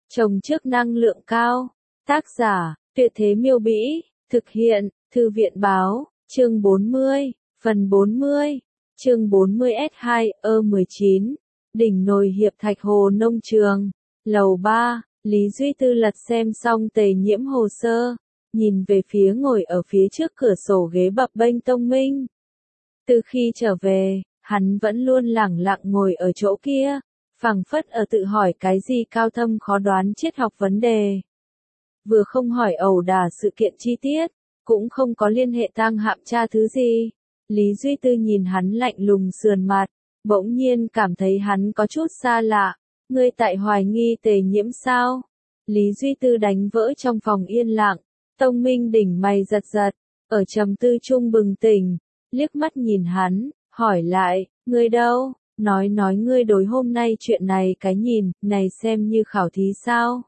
Trồng trước năng lượng cao. Tác giả, Tuyệt Thế Miêu Bĩ. Thực hiện, Thư viện Báo. Chương 40. Phần 40. Chương 40S2-19. Đỉnh nồi Hiệp Thạch Hồ Nông Trường. Lầu 3. Lý Duy Tư lật xem xong Tề Nhiễm hồ sơ, nhìn về phía ngồi ở phía trước cửa sổ ghế bập bênh Tông Minh. Từ khi trở về, hắn vẫn luôn lẳng lặng ngồi ở chỗ kia, phảng phất ở tự hỏi cái gì cao thâm khó đoán triết học vấn đề. Vừa không hỏi ẩu đả sự kiện chi tiết, cũng không có liên hệ tang hạm tra thứ gì. Lý Duy Tư nhìn hắn lạnh lùng sườn mặt, bỗng nhiên cảm thấy hắn có chút xa lạ. Ngươi tại hoài nghi Tề Nhiễm sao? Lý Duy Tư đánh vỡ trong phòng yên lặng. Tông Minh đỉnh mày giật giật, ở trầm tư trung bừng tỉnh, liếc mắt nhìn hắn, hỏi lại, ngươi đâu? Nói ngươi đối hôm nay chuyện này cái nhìn, này xem như khảo thí sao?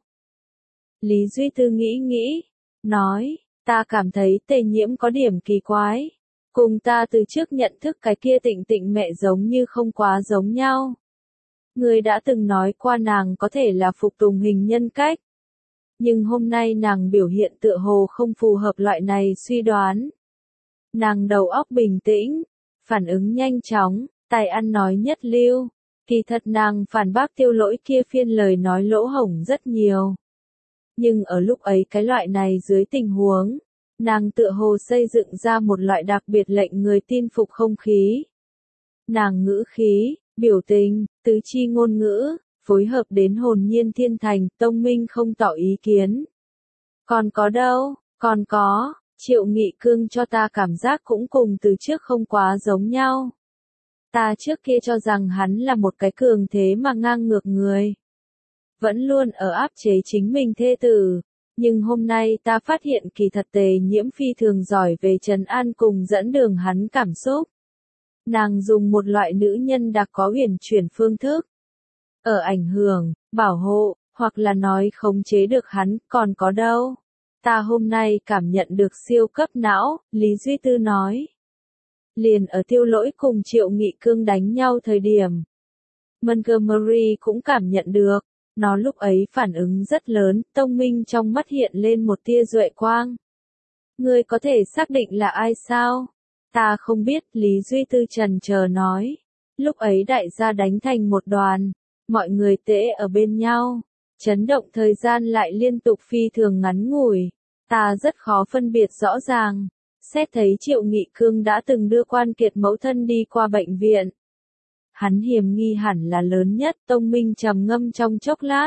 Lý Duy Tư nghĩ, nói, ta cảm thấy Tề Nhiễm có điểm kỳ quái. Cùng ta từ trước nhận thức cái kia Tịnh Tịnh mẹ giống như không quá giống nhau. Ngươi đã từng nói qua nàng có thể là phục tùng hình nhân cách. Nhưng hôm nay nàng biểu hiện tựa hồ không phù hợp loại này suy đoán. Nàng đầu óc bình tĩnh, phản ứng nhanh chóng, tài ăn nói nhất lưu. Kỳ thật nàng phản bác Tiêu Lỗi kia phiên lời nói lỗ hổng rất nhiều. Nhưng ở lúc ấy cái loại này dưới tình huống, nàng tựa hồ xây dựng ra một loại đặc biệt lệnh người tin phục không khí. Nàng ngữ khí, biểu tình, tứ chi ngôn ngữ, phối hợp đến hồn nhiên thiên thành, Tông Minh không tỏ ý kiến. Còn có đâu, còn có, Triệu Nghị Cương cho ta cảm giác cũng cùng từ trước không quá giống nhau. Ta trước kia cho rằng hắn là một cái cường thế mà ngang ngược người. Vẫn luôn ở áp chế chính mình thê tử. Nhưng hôm nay ta phát hiện kỳ thật Tề Nhiễm phi thường giỏi về trấn an cùng dẫn đường hắn cảm xúc. Nàng dùng một loại nữ nhân đặc có uyển chuyển phương thức. Ở ảnh hưởng, bảo hộ, hoặc là nói khống chế được hắn, còn có đâu. Ta hôm nay cảm nhận được siêu cấp não, Lý Duy Tư nói. Liền ở Tiêu Lỗi cùng Triệu Nghị Cương đánh nhau thời điểm. Montgomery cũng cảm nhận được. Nó lúc ấy phản ứng rất lớn, Tông Minh trong mắt hiện lên một tia duệ quang. Ngươi có thể xác định là ai sao? Ta không biết, Lý Duy Tư trần chờ nói. Lúc ấy đại gia đánh thành một đoàn, mọi người tễ ở bên nhau, chấn động thời gian lại liên tục phi thường ngắn ngủi. Ta rất khó phân biệt rõ ràng. Xét thấy Triệu Nghị Cương đã từng đưa Quan Kiệt mẫu thân đi qua bệnh viện. Hắn hiểm nghi hẳn là lớn nhất, Tông Minh trầm ngâm trong chốc lát.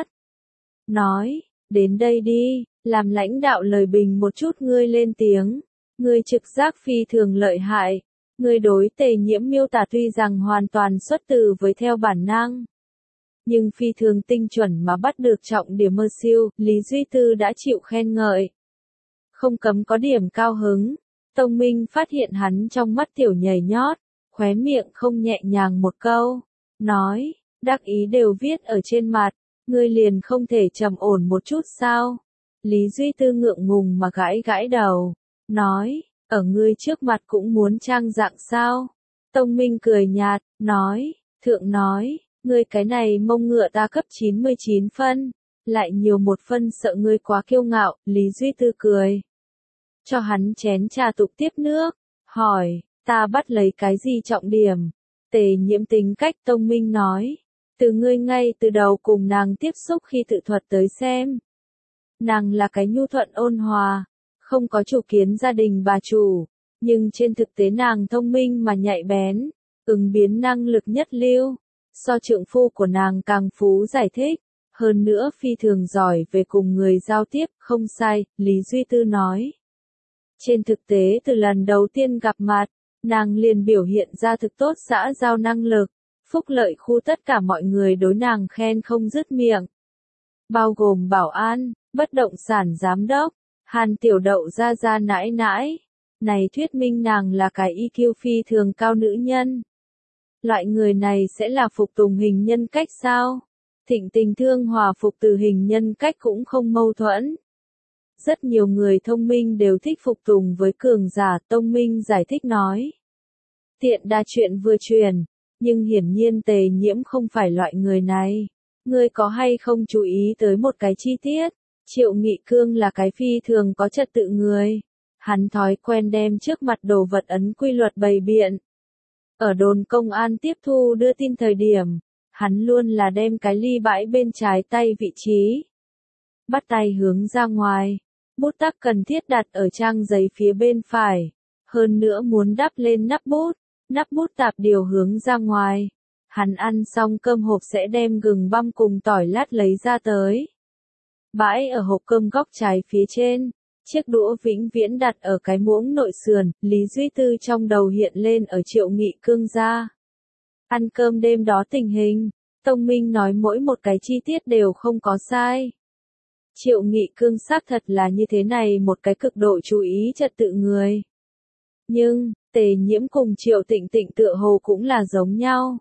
Nói, đến đây đi, làm lãnh đạo lời bình một chút ngươi lên tiếng. Ngươi trực giác phi thường lợi hại. Ngươi đối Tề Nhiễm miêu tả tuy rằng hoàn toàn xuất từ với theo bản năng. Nhưng phi thường tinh chuẩn mà bắt được trọng điểm mơ siêu, Lý Duy Tư đã chịu khen ngợi. Không cấm có điểm cao hứng. Tông Minh phát hiện hắn trong mắt tiểu nhảy nhót. Khóe miệng không nhẹ nhàng một câu, nói, đắc ý đều viết ở trên mặt, ngươi liền không thể trầm ổn một chút sao? Lý Duy Tư ngượng ngùng mà gãi đầu, nói, ở ngươi trước mặt cũng muốn trang dạng sao? Tông Minh cười nhạt, nói, thượng nói, ngươi cái này mông ngựa ta cấp 99 phân, lại nhiều một phân sợ ngươi quá kiêu ngạo, Lý Duy Tư cười. Cho hắn chén trà tục tiếp nước, hỏi. Ta bắt lấy cái gì trọng điểm? Tề Nhiễm tính cách, Tông Minh nói. Từ ngươi ngay từ đầu cùng nàng tiếp xúc khi tự thuật tới xem. Nàng là cái nhu thuận ôn hòa, không có chủ kiến gia đình bà chủ. Nhưng trên thực tế nàng thông minh mà nhạy bén, ứng biến năng lực nhất lưu. So trượng phu của nàng càng phú giải thích. Hơn nữa phi thường giỏi về cùng người giao tiếp, không sai, Lý Duy Tư nói. Trên thực tế từ lần đầu tiên gặp mặt, nàng liền biểu hiện ra thực tốt xã giao năng lực, phúc lợi khu tất cả mọi người đối nàng khen không dứt miệng. Bao gồm bảo an, bất động sản giám đốc, Hàn Tiểu Đậu ra nãi nãi. Này thuyết minh nàng là cái EQ phi thường cao nữ nhân. Loại người này sẽ là phục tùng hình nhân cách sao? Thịnh Tình Thương hòa phục từ hình nhân cách cũng không mâu thuẫn. Rất nhiều người thông minh đều thích phục tùng với cường giả, Tông Minh giải thích nói. Tiện đa chuyện vừa truyền, nhưng hiển nhiên Tề Nhiễm không phải loại người này. Ngươi có hay không chú ý tới một cái chi tiết? Triệu Nghị Cương là cái phi thường có trật tự người. Hắn thói quen đem trước mặt đồ vật ấn quy luật bày biện. Ở đồn công an tiếp thu đưa tin thời điểm, hắn luôn là đem cái ly bãi bên trái tay vị trí. Bắt tay hướng ra ngoài, bút tắc cần thiết đặt ở trang giấy phía bên phải. Hơn nữa muốn đắp lên nắp bút tạp điều hướng ra ngoài. Hắn ăn xong cơm hộp sẽ đem gừng băm cùng tỏi lát lấy ra tới. Bãi ở hộp cơm góc trái phía trên, chiếc đũa vĩnh viễn đặt ở cái muỗng nội sườn, Lý Duy Tư trong đầu hiện lên ở Triệu Nghị Cương ra. Ăn cơm đêm đó tình hình, Tông Minh nói mỗi một cái chi tiết đều không có sai. Triệu Nghị Cương xác thật là như thế này một cái cực độ chú ý trật tự người. Nhưng, Tề Nhiễm cùng Triệu Tịnh Tịnh tựa hồ cũng là giống nhau.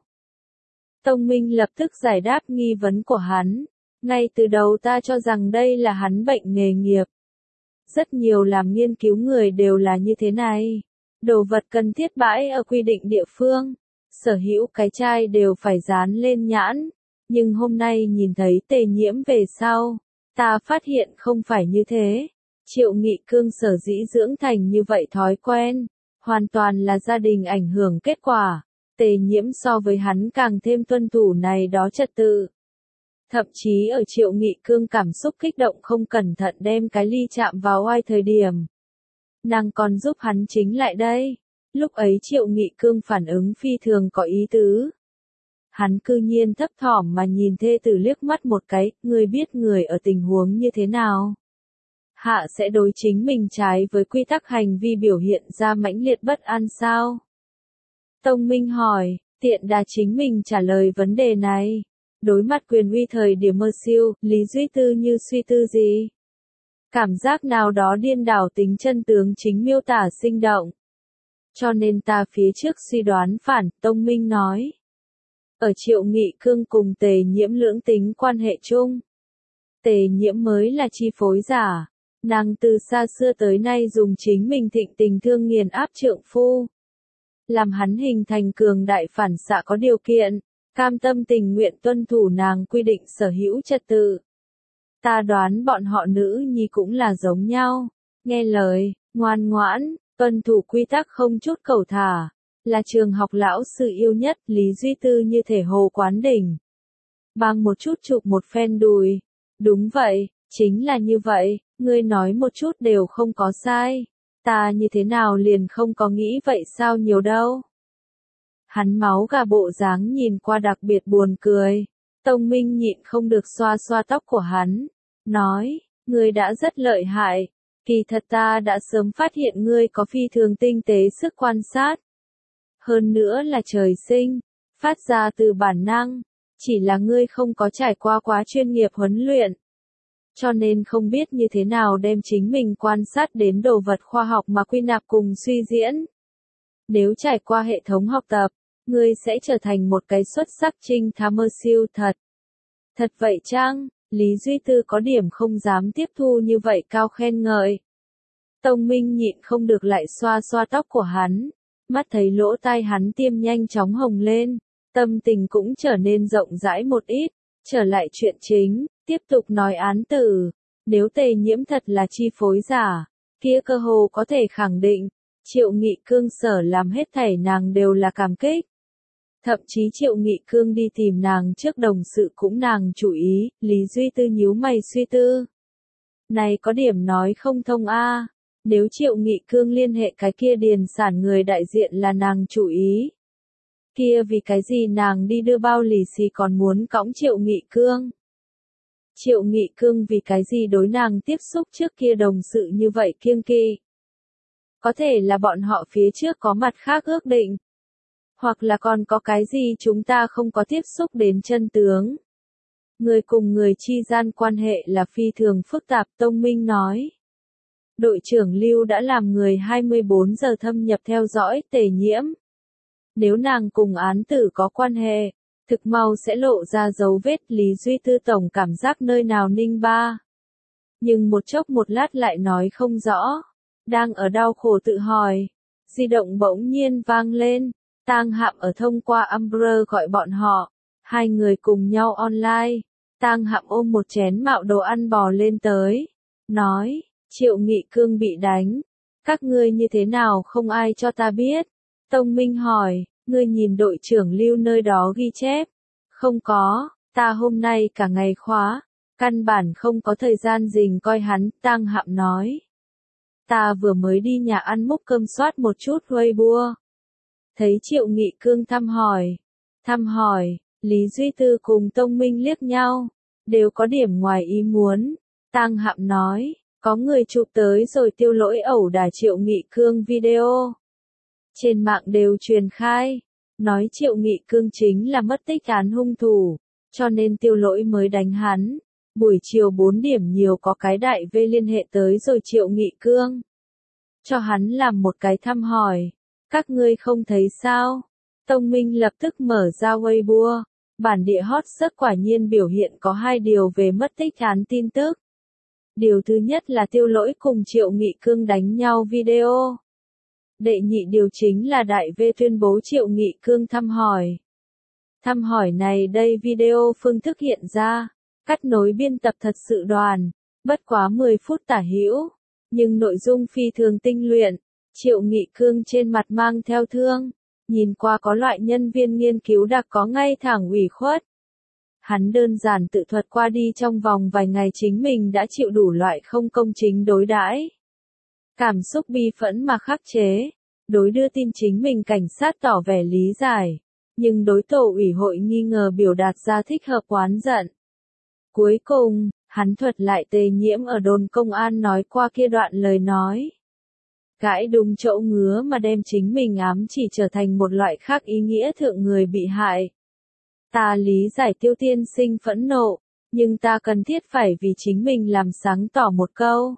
Tông Minh lập tức giải đáp nghi vấn của hắn. Ngay từ đầu ta cho rằng đây là hắn bệnh nghề nghiệp. Rất nhiều làm nghiên cứu người đều là như thế này. Đồ vật cần thiết bãi ở quy định địa phương. Sở hữu cái chai đều phải dán lên nhãn. Nhưng hôm nay nhìn thấy Tề Nhiễm về sau, ta phát hiện không phải như thế. Triệu Nghị Cương sở dĩ dưỡng thành như vậy thói quen, hoàn toàn là gia đình ảnh hưởng kết quả. Tề Nhiễm so với hắn càng thêm tuân thủ này đó trật tự. Thậm chí ở Triệu Nghị Cương cảm xúc kích động không cẩn thận đem cái ly chạm vào oai thời điểm. Nàng còn giúp hắn chính lại đây. Lúc ấy Triệu Nghị Cương phản ứng phi thường có ý tứ. Hắn cư nhiên thấp thỏm mà nhìn thê tử liếc mắt một cái, ngươi biết người ở tình huống như thế nào. Hạ sẽ đối chính mình trái với quy tắc hành vi biểu hiện ra mãnh liệt bất an sao? Tông Minh hỏi, tiện đà chính mình trả lời vấn đề này. Đối mặt quyền uy thời điểm mơ siêu, Lý Duy Tư như suy tư gì? Cảm giác nào đó điên đảo tính chân tướng chính miêu tả sinh động. Cho nên ta phía trước suy đoán phản, Tông Minh nói. Ở Triệu Nghị Cương cùng Tề Nhiễm lưỡng tính quan hệ chung. Tề Nhiễm mới là chi phối giả. Nàng từ xa xưa tới nay dùng chính mình thịnh tình thương nghiền áp trượng phu. Làm hắn hình thành cường đại phản xạ có điều kiện, cam tâm tình nguyện tuân thủ nàng quy định sở hữu trật tự. Ta đoán bọn họ nữ nhi cũng là giống nhau, nghe lời, ngoan ngoãn, tuân thủ quy tắc không chút cẩu thả, là trường học lão sư yêu nhất. Lý Duy Tư như thể hồ quán đỉnh. Bang một chút chụp một phen đùi. Đúng vậy, chính là như vậy, ngươi nói một chút đều không có sai. Ta như thế nào liền không có nghĩ vậy sao nhiều đâu. Hắn máu gà bộ dáng nhìn qua đặc biệt buồn cười. Tông Minh nhịn không được xoa xoa tóc của hắn. Nói, ngươi đã rất lợi hại. Kỳ thật ta đã sớm phát hiện ngươi có phi thường tinh tế sức quan sát. Hơn nữa là trời sinh, phát ra từ bản năng. Chỉ là ngươi không có trải qua quá chuyên nghiệp huấn luyện. Cho nên không biết như thế nào đem chính mình quan sát đến đồ vật khoa học mà quy nạp cùng suy diễn. Nếu trải qua hệ thống học tập, ngươi sẽ trở thành một cái xuất sắc trinh thám mơ siêu thật. Thật vậy chăng? Lý Duy Tư có điểm không dám tiếp thu như vậy cao khen ngợi. Tông Minh nhịn không được lại xoa xoa tóc của hắn, mắt thấy lỗ tai hắn tiêm nhanh chóng hồng lên, tâm tình cũng trở nên rộng rãi một ít. Trở lại chuyện chính, tiếp tục nói án tử. Nếu Tề Nhiễm thật là chi phối giả, kia cơ hồ có thể khẳng định, Triệu Nghị Cương sở làm hết thảy nàng đều là cảm kích. Thậm chí Triệu Nghị Cương đi tìm nàng trước đồng sự cũng nàng chủ ý. Lý Duy Tư nhíu mày suy tư. Này có điểm nói không thông a. Nếu Triệu Nghị Cương liên hệ cái kia điền sản người đại diện là nàng chủ ý, kia vì cái gì nàng đi đưa bao lì xì còn muốn cõng Triệu Nghị Cương? Triệu Nghị Cương vì cái gì đối nàng tiếp xúc trước kia đồng sự như vậy kiêng kỵ? Có thể là bọn họ phía trước có mặt khác ước định. Hoặc là còn có cái gì chúng ta không có tiếp xúc đến chân tướng. Người cùng người chi gian quan hệ là phi thường phức tạp, Tông Minh nói. Đội trưởng Lưu đã làm người 24 giờ thâm nhập theo dõi Tề Nhiễm. Nếu nàng cùng án tử có quan hệ, thực mau sẽ lộ ra dấu vết. Lý Duy Tư tổng cảm giác nơi nào ninh ba. Nhưng một chốc một lát lại nói không rõ. Đang ở đau khổ tự hỏi. Di động bỗng nhiên vang lên. Tang Hạm ở thông qua Umbrella gọi bọn họ. Hai người cùng nhau online. Tang Hạm ôm một chén mạo đồ ăn bò lên tới. Nói, Triệu Nghị Cương bị đánh. Các ngươi như thế nào không ai cho ta biết. Tông Minh hỏi, ngươi nhìn đội trưởng Lưu nơi đó ghi chép. Không có, ta hôm nay cả ngày khóa. Căn bản không có thời gian rình coi hắn, Tang Hạm nói. Ta vừa mới đi nhà ăn múc cơm soát một chút Weibo. Thấy Triệu Nghị Cương thăm hỏi, Lý Duy Tư cùng Tông Minh liếc nhau, đều có điểm ngoài ý muốn. Tang Hạm nói, có người chụp tới rồi Tiêu Lỗi ẩu đả Triệu Nghị Cương video. Trên mạng đều truyền khai, nói Triệu Nghị Cương chính là mất tích án hung thủ, cho nên Tiêu Lỗi mới đánh hắn. Buổi chiều 4 điểm nhiều có cái đại V liên hệ tới rồi Triệu Nghị Cương. Cho hắn làm một cái thăm hỏi. Các ngươi không thấy sao? Tông Minh lập tức mở ra Weibo. Bản địa hot search quả nhiên biểu hiện có 2 điều về mất tích án tin tức. Điều thứ nhất là Tiêu Lỗi cùng Triệu Nghị Cương đánh nhau video. Đệ nhị điều chính là đại V tuyên bố Triệu Nghị Cương thăm hỏi. Thăm hỏi này đây video phương thức hiện ra. Cắt nối biên tập thật sự đoàn, bất quá 10 phút tả hữu, nhưng nội dung phi thường tinh luyện. Triệu Nghị Cương trên mặt mang theo thương, nhìn qua có loại nhân viên nghiên cứu đặc có ngay thẳng ủy khuất. Hắn đơn giản tự thuật qua đi trong vòng vài ngày chính mình đã chịu đủ loại không công chính đối đãi. Cảm xúc bi phẫn mà khắc chế, đối đưa tin chính mình cảnh sát tỏ vẻ lý giải, nhưng đối tổ ủy hội nghi ngờ biểu đạt ra thích hợp oán giận. Cuối cùng, hắn thuật lại Tề Nhiễm ở đồn công an nói qua kia đoạn lời nói. Gãi đúng chỗ ngứa mà đem chính mình ám chỉ trở thành một loại khác ý nghĩa thượng người bị hại. Ta lý giải Tiêu tiên sinh phẫn nộ, nhưng ta cần thiết phải vì chính mình làm sáng tỏ một câu.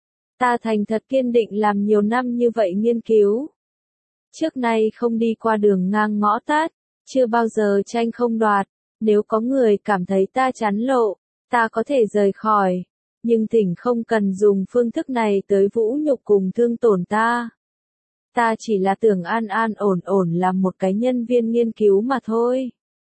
Ta thành thật kiên định làm nhiều năm như vậy nghiên cứu. Trước nay không đi qua đường ngang ngõ tắt, chưa bao giờ tranh không đoạt, nếu có người cảm thấy ta chán lộ, ta có thể rời khỏi, nhưng thỉnh không cần dùng phương thức này tới vũ nhục cùng thương tổn ta. Ta chỉ là tưởng an an ổn ổn làm một cái nhân viên nghiên cứu mà thôi.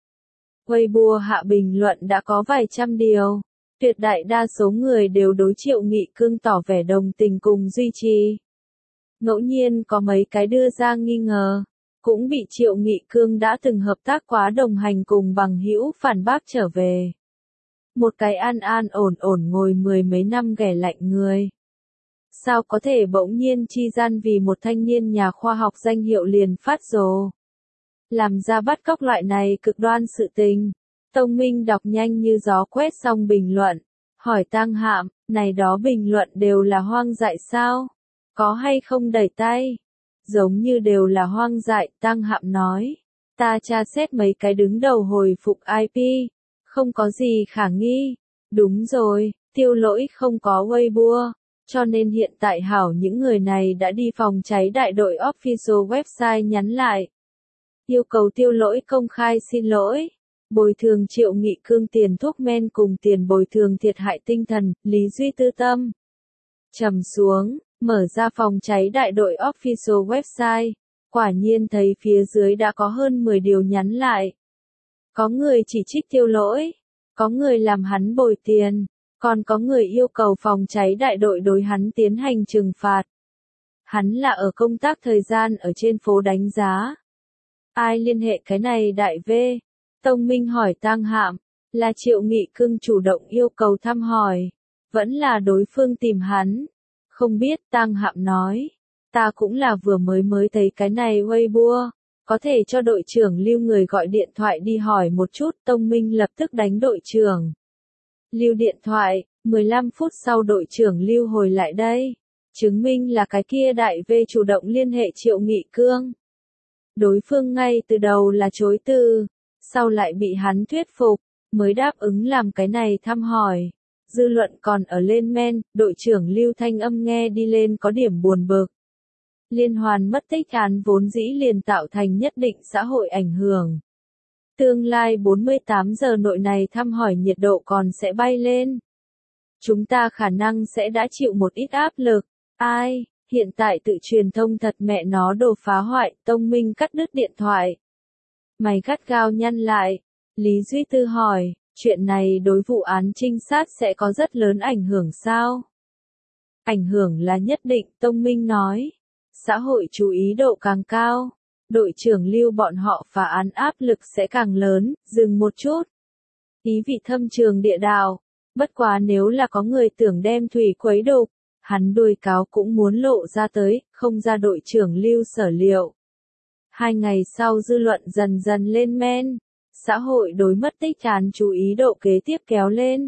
Weibo hạ bình luận đã có vài trăm điều, tuyệt đại đa số người đều đối Triệu Nghị Cương tỏ vẻ đồng tình cùng duy trì. Ngẫu nhiên có mấy cái đưa ra nghi ngờ, cũng bị Triệu Nghị Cương đã từng hợp tác quá đồng hành cùng bằng hữu phản bác trở về. Một cái an an ổn ổn ngồi 10 mấy năm ghẻ lạnh người. Sao có thể bỗng nhiên chi gian vì một thanh niên nhà khoa học danh hiệu liền phát rồ. Làm ra bắt cóc loại này cực đoan sự tình. Tông Minh đọc nhanh như gió quét xong bình luận. Hỏi Tang Hạm, này đó bình luận đều là hoang dại sao? Có hay không đẩy tay? Giống như đều là hoang dại, Tang Hạm nói. Ta tra xét mấy cái đứng đầu hồi phục IP. Không có gì khả nghi. Đúng rồi, Tiêu Lỗi không có Weibo, cho nên hiện tại hảo những người này đã đi phòng cháy đại đội official website nhắn lại. Yêu cầu Tiêu Lỗi công khai xin lỗi, bồi thường Triệu Nghị Cương tiền thuốc men cùng tiền bồi thường thiệt hại tinh thần, Lý Duy Tư tâm. Trầm xuống, mở ra phòng cháy đại đội official website, quả nhiên thấy phía dưới đã có hơn 10 điều nhắn lại. Có người chỉ trích Tiêu Lỗi, có người làm hắn bồi tiền, còn có người yêu cầu phòng cháy đại đội đối hắn tiến hành trừng phạt. Hắn là ở công tác thời gian ở trên phố đánh giá. Ai liên hệ cái này đại V? Tông Minh hỏi Tang Hạm, là Triệu Nghị Cương chủ động yêu cầu thăm hỏi, vẫn là đối phương tìm hắn. Không biết, Tang Hạm nói, ta cũng là vừa mới thấy cái này Weibo. Có thể cho đội trưởng Lưu người gọi điện thoại đi hỏi một chút. Tông Minh lập tức đánh đội trưởng Lưu điện thoại, 15 phút sau đội trưởng Lưu hồi lại đây, chứng minh là cái kia đại V chủ động liên hệ Triệu Nghị Cương. Đối phương ngay từ đầu là chối từ, sau lại bị hắn thuyết phục, mới đáp ứng làm cái này thăm hỏi. Dư luận còn ở lên men, đội trưởng Lưu thanh âm nghe đi lên có điểm buồn bực. Liên hoàn mất tích án vốn dĩ liền tạo thành nhất định xã hội ảnh hưởng. Tương lai 48 giờ nội này thăm hỏi nhiệt độ còn sẽ bay lên. Chúng ta khả năng sẽ đã chịu một ít áp lực. Ai, hiện tại tự truyền thông thật mẹ nó đồ phá hoại, Tông Minh cắt đứt điện thoại. Mày gắt gao nhăn lại. Lý Duy Tư hỏi, Chuyện này đối vụ án trinh sát sẽ có rất lớn ảnh hưởng sao? Ảnh hưởng là nhất định, Tông Minh nói. Xã hội chú ý độ càng cao, đội trưởng Lưu bọn họ phá án áp lực sẽ càng lớn, dừng một chút. Ý vị thâm trường địa đạo, bất quá nếu là có người tưởng đem Thủy quấy đục, hắn đuôi cáo cũng muốn lộ ra tới, không ra đội trưởng Lưu sở liệu. 2 ngày sau dư luận dần dần lên men, xã hội đối mất tích án chú ý độ kế tiếp kéo lên.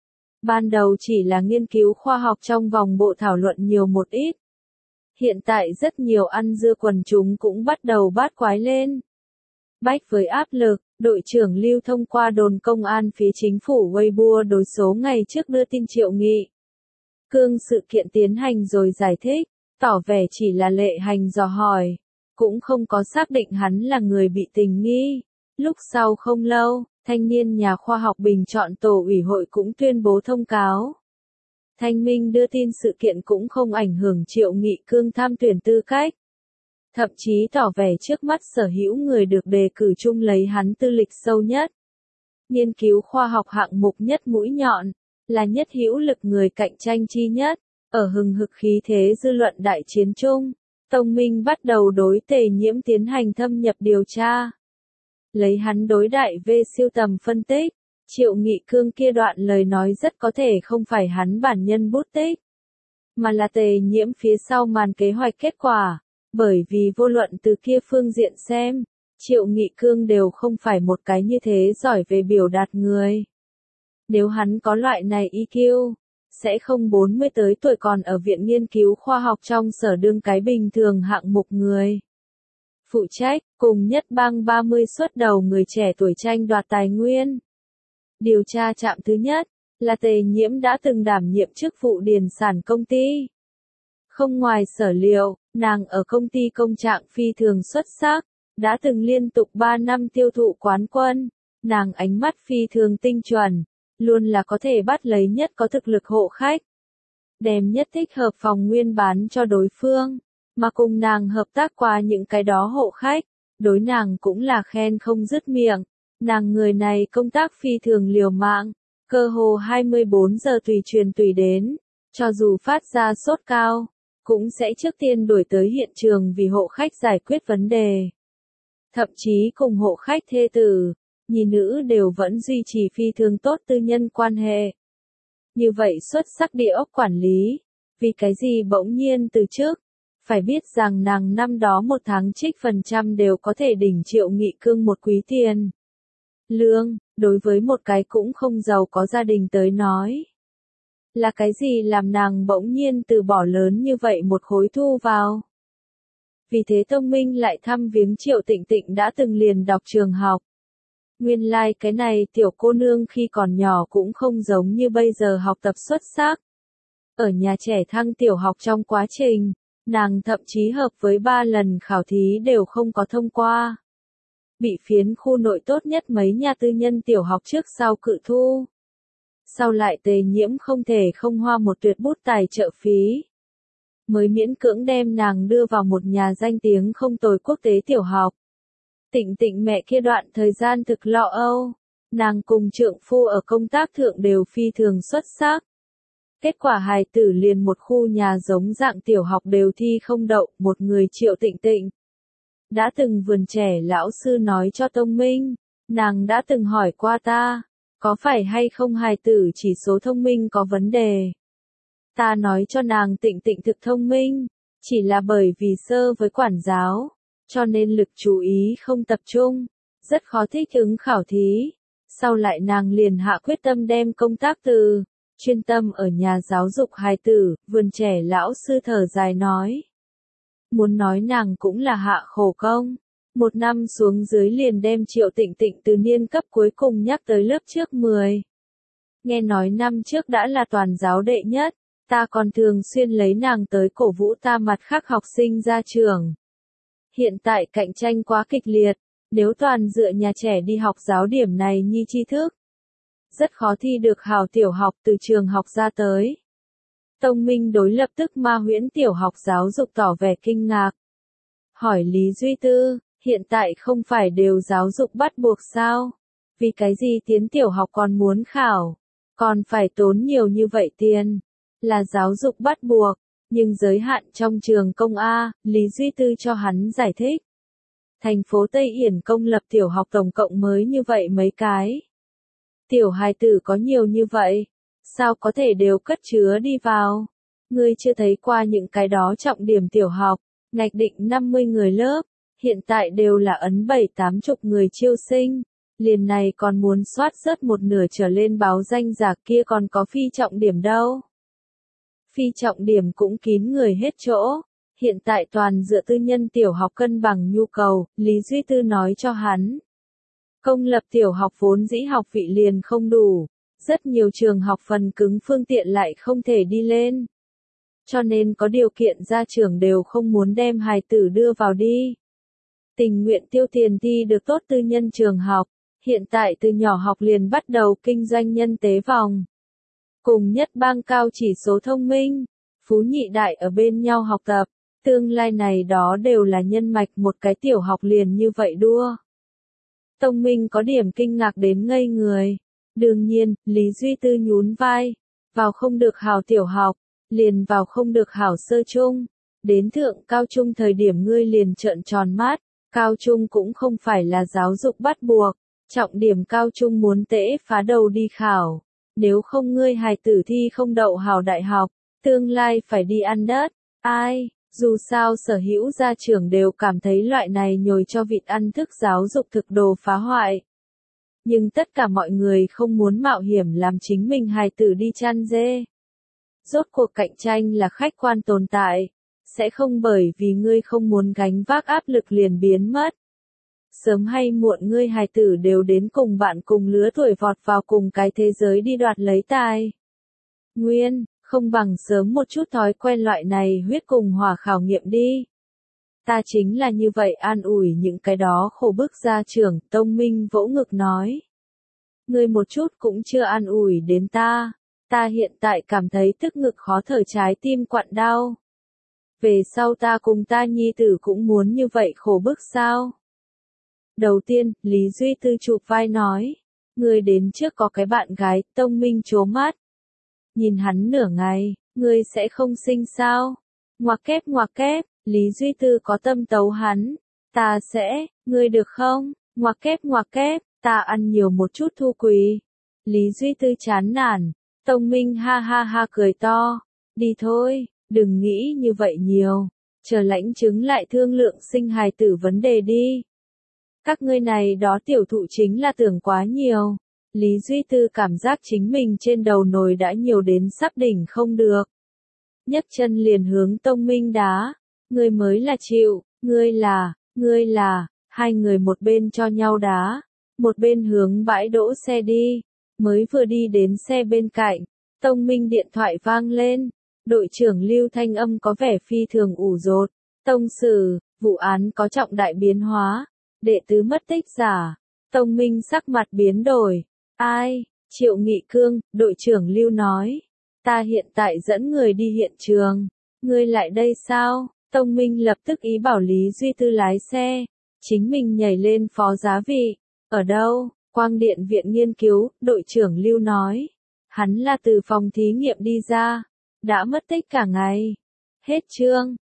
Ban đầu chỉ là nghiên cứu khoa học trong vòng bộ thảo luận nhiều một ít. Hiện tại rất nhiều ăn dưa quần chúng cũng bắt đầu bát quái lên. Bách với áp lực, đội trưởng Lưu thông qua đồn công an phía chính phủ Weibo đối số ngày trước đưa tin Triệu Nghị Cương sự kiện tiến hành rồi giải thích, tỏ vẻ chỉ là lệ hành dò hỏi, cũng không có xác định hắn là người bị tình nghi. Lúc sau không lâu, thanh niên nhà khoa học bình chọn tổ ủy hội cũng tuyên bố thông cáo. Thanh minh đưa tin sự kiện cũng không ảnh hưởng Triệu Nghị Cương tham tuyển tư cách. Thậm chí tỏ vẻ trước mắt sở hữu người được đề cử chung lấy hắn tư lịch sâu nhất. Nghiên cứu khoa học hạng mục nhất mũi nhọn, là nhất hữu lực người cạnh tranh chi nhất, ở hừng hực khí thế dư luận đại chiến chung, Tông Minh bắt đầu đối Tề Nhiễm tiến hành thâm nhập điều tra. Lấy hắn đối đại về siêu tầm phân tích, Triệu Nghị Cương kia đoạn lời nói rất có thể không phải hắn bản nhân bút tích, mà là Tề Nhiễm phía sau màn kế hoạch kết quả, bởi vì vô luận từ kia phương diện xem, Triệu Nghị Cương đều không phải một cái như thế giỏi về biểu đạt người. Nếu hắn có loại này EQ, sẽ không 40 tới tuổi còn ở viện nghiên cứu khoa học trong sở đương cái bình thường hạng mục người. Phụ trách, cùng nhất bang 30 xuất đầu người trẻ tuổi tranh đoạt tài nguyên. Điều tra trạm thứ nhất, là Tề Nhiễm đã từng đảm nhiệm chức vụ điền sản công ty. Không ngoài sở liệu, nàng ở công ty công trạng phi thường xuất sắc, đã từng liên tục 3 năm tiêu thụ quán quân, nàng ánh mắt phi thường tinh chuẩn, luôn là có thể bắt lấy nhất có thực lực hộ khách. Đem nhất thích hợp phòng nguyên bán cho đối phương, mà cùng nàng hợp tác qua những cái đó hộ khách, đối nàng cũng là khen không dứt miệng. Nàng người này công tác phi thường liều mạng, cơ hồ 24 giờ tùy truyền tùy đến, cho dù phát ra sốt cao, cũng sẽ trước tiên đuổi tới hiện trường vì hộ khách giải quyết vấn đề. Thậm chí cùng hộ khách thê tử, nhi nữ đều vẫn duy trì phi thường tốt tư nhân quan hệ. Như vậy xuất sắc địa ốc quản lý, vì cái gì bỗng nhiên từ trước, phải biết rằng nàng năm đó một tháng trích phần trăm đều có thể đỉnh Triệu Nghị Cương một quý tiền. Lương, đối với một cái cũng không giàu có gia đình tới nói. Là cái gì làm nàng bỗng nhiên từ bỏ lớn như vậy một khối thu vào? Vì thế Tông Minh lại thăm viếng Triệu Tịnh Tịnh đã từng liền đọc trường học. Nguyên lai like cái này tiểu cô nương khi còn nhỏ cũng không giống như bây giờ học tập xuất sắc. Ở nhà trẻ thăng tiểu học trong quá trình, nàng thậm chí hợp với 3 lần khảo thí đều không có thông qua. Bị phiến khu nội tốt nhất mấy nhà tư nhân tiểu học trước sau cự thu. Sau lại Tề Nhiễm không thể không hoa một tuyệt bút tài trợ phí. Mới miễn cưỡng đem nàng đưa vào một nhà danh tiếng không tồi quốc tế tiểu học. Tịnh Tịnh mẹ kia đoạn thời gian thực lo âu, nàng cùng trượng phu ở công tác thượng đều phi thường xuất sắc. Kết quả hài tử liền một khu nhà giống dạng tiểu học đều thi không đậu, một người Triệu Tịnh Tịnh. Đã từng vườn trẻ lão sư nói cho Tông Minh, nàng đã từng hỏi qua ta, có phải hay không hài tử chỉ số thông minh có vấn đề. Ta nói cho nàng Tịnh Tịnh thực thông minh, chỉ là bởi vì sơ với quản giáo, cho nên lực chú ý không tập trung, rất khó thích ứng khảo thí. Sau lại nàng liền hạ quyết tâm đem công tác từ, chuyên tâm ở nhà giáo dục hài tử, vườn trẻ lão sư thở dài nói. Muốn nói nàng cũng là hạ khổ công. 1 năm xuống dưới liền đem Triệu Tịnh Tịnh từ niên cấp cuối cùng nhắc tới lớp trước 10. Nghe nói năm trước đã là toàn giáo đệ nhất, ta còn thường xuyên lấy nàng tới cổ vũ ta mặt khác học sinh ra trường. Hiện tại cạnh tranh quá kịch liệt, nếu toàn dựa nhà trẻ đi học giáo điểm này nhi tri thức, rất khó thi được hào tiểu học từ trường học ra tới. Tông Minh đối lập tức Ma Huyễn tiểu học giáo dục tỏ vẻ kinh ngạc. Hỏi Lý Duy Tư, hiện tại không phải đều giáo dục bắt buộc sao? Vì cái gì tiến tiểu học còn muốn khảo, còn phải tốn nhiều như vậy tiền, là giáo dục bắt buộc, nhưng giới hạn trong trường công A, Lý Duy Tư cho hắn giải thích. Thành phố Tây Yển công lập tiểu học tổng cộng mới như vậy mấy cái. Tiểu hài tử có nhiều như vậy, sao có thể đều cất chứa đi vào? Ngươi chưa thấy qua những cái đó trọng điểm tiểu học, ngạch định 50 người lớp, hiện tại đều là ấn 7-80 người chiêu sinh, liền này còn muốn soát rớt một nửa trở lên báo danh giả kia còn có phi trọng điểm đâu. Phi trọng điểm cũng kín người hết chỗ, hiện tại toàn dựa tư nhân tiểu học cân bằng nhu cầu, Lý Duy Tư nói cho hắn. Công lập tiểu học vốn dĩ học vị liền không đủ, rất nhiều trường học phần cứng phương tiện lại không thể đi lên. Cho nên có điều kiện gia trưởng đều không muốn đem hài tử đưa vào đi. Tình nguyện tiêu tiền thi được tốt tư nhân trường học, hiện tại từ nhỏ học liền bắt đầu kinh doanh nhân tế vòng. Cùng nhất bang cao chỉ số thông minh, phú nhị đại ở bên nhau học tập, tương lai này đó đều là nhân mạch một cái tiểu học liền như vậy đua. Tông Minh có điểm kinh ngạc đến ngây người. Đương nhiên, Lý Duy Tư nhún vai, vào không được hảo tiểu học, liền vào không được hảo sơ trung, đến thượng cao trung thời điểm ngươi liền trợn tròn mắt, cao trung cũng không phải là giáo dục bắt buộc, trọng điểm cao trung muốn tễ phá đầu đi khảo, nếu không ngươi hài tử thi không đậu hảo đại học, tương lai phải đi ăn đất, ai? Dù sao sở hữu gia trưởng đều cảm thấy loại này nhồi cho vịt ăn thức giáo dục thực đồ phá hoại. Nhưng tất cả mọi người không muốn mạo hiểm làm chính mình hài tử đi chăn dê. Rốt cuộc cạnh tranh là khách quan tồn tại, sẽ không bởi vì ngươi không muốn gánh vác áp lực liền biến mất. Sớm hay muộn ngươi hài tử đều đến cùng bạn cùng lứa tuổi vọt vào cùng cái thế giới đi đoạt lấy tài nguyên, không bằng sớm một chút thói quen loại này huyết cùng hỏa khảo nghiệm đi. Ta chính là như vậy an ủi những cái đó khổ bức gia trưởng, Tông Minh vỗ ngực nói. Ngươi một chút cũng chưa an ủi đến ta hiện tại cảm thấy tức ngực khó thở trái tim quặn đau. Về sau ta cùng ta nhi tử cũng muốn như vậy khổ bức sao? Đầu tiên, Lý Duy Tư chụp vai nói. Ngươi đến trước có cái bạn gái, Tông Minh trố mắt. Nhìn hắn nửa ngày, ngươi sẽ không sinh sao? Ngoặc kép, Lý Duy Tư có tâm tấu hắn. Ta sẽ, ngươi được không? Ngoặc kép, ta ăn nhiều một chút thu quỳ. Lý Duy Tư chán nản. Tông Minh ha ha cười to. Đi thôi, đừng nghĩ như vậy nhiều. Chờ lãnh chứng lại thương lượng sinh hài tử vấn đề đi. Các ngươi này đó tiểu thụ chính là tưởng quá nhiều. Lý Duy Tư cảm giác chính mình trên đầu nồi đã nhiều đến sắp đỉnh không được. Nhấc chân liền hướng Tông Minh đá. Ngươi mới là chịu, ngươi là, hai người một bên cho nhau đá, một bên hướng bãi đỗ xe đi. Mới vừa đi đến xe bên cạnh, Tông Minh điện thoại vang lên. Đội trưởng Lưu thanh âm có vẻ phi thường ủ rột. Tông sử, vụ án có trọng đại biến hóa. Đệ tứ mất tích giả. Tông Minh sắc mặt biến đổi. Ai? Triệu Nghị Cương, đội trưởng Lưu nói. Ta hiện tại dẫn người đi hiện trường. Ngươi lại đây sao? Tông Minh lập tức ý bảo Lý Duy Tư lái xe. Chính mình nhảy lên phó giá vị. Ở đâu? Quang Điện Viện Nghiên cứu, đội trưởng Lưu nói. Hắn là từ phòng thí nghiệm đi ra. Đã mất tích cả ngày. Hết chương.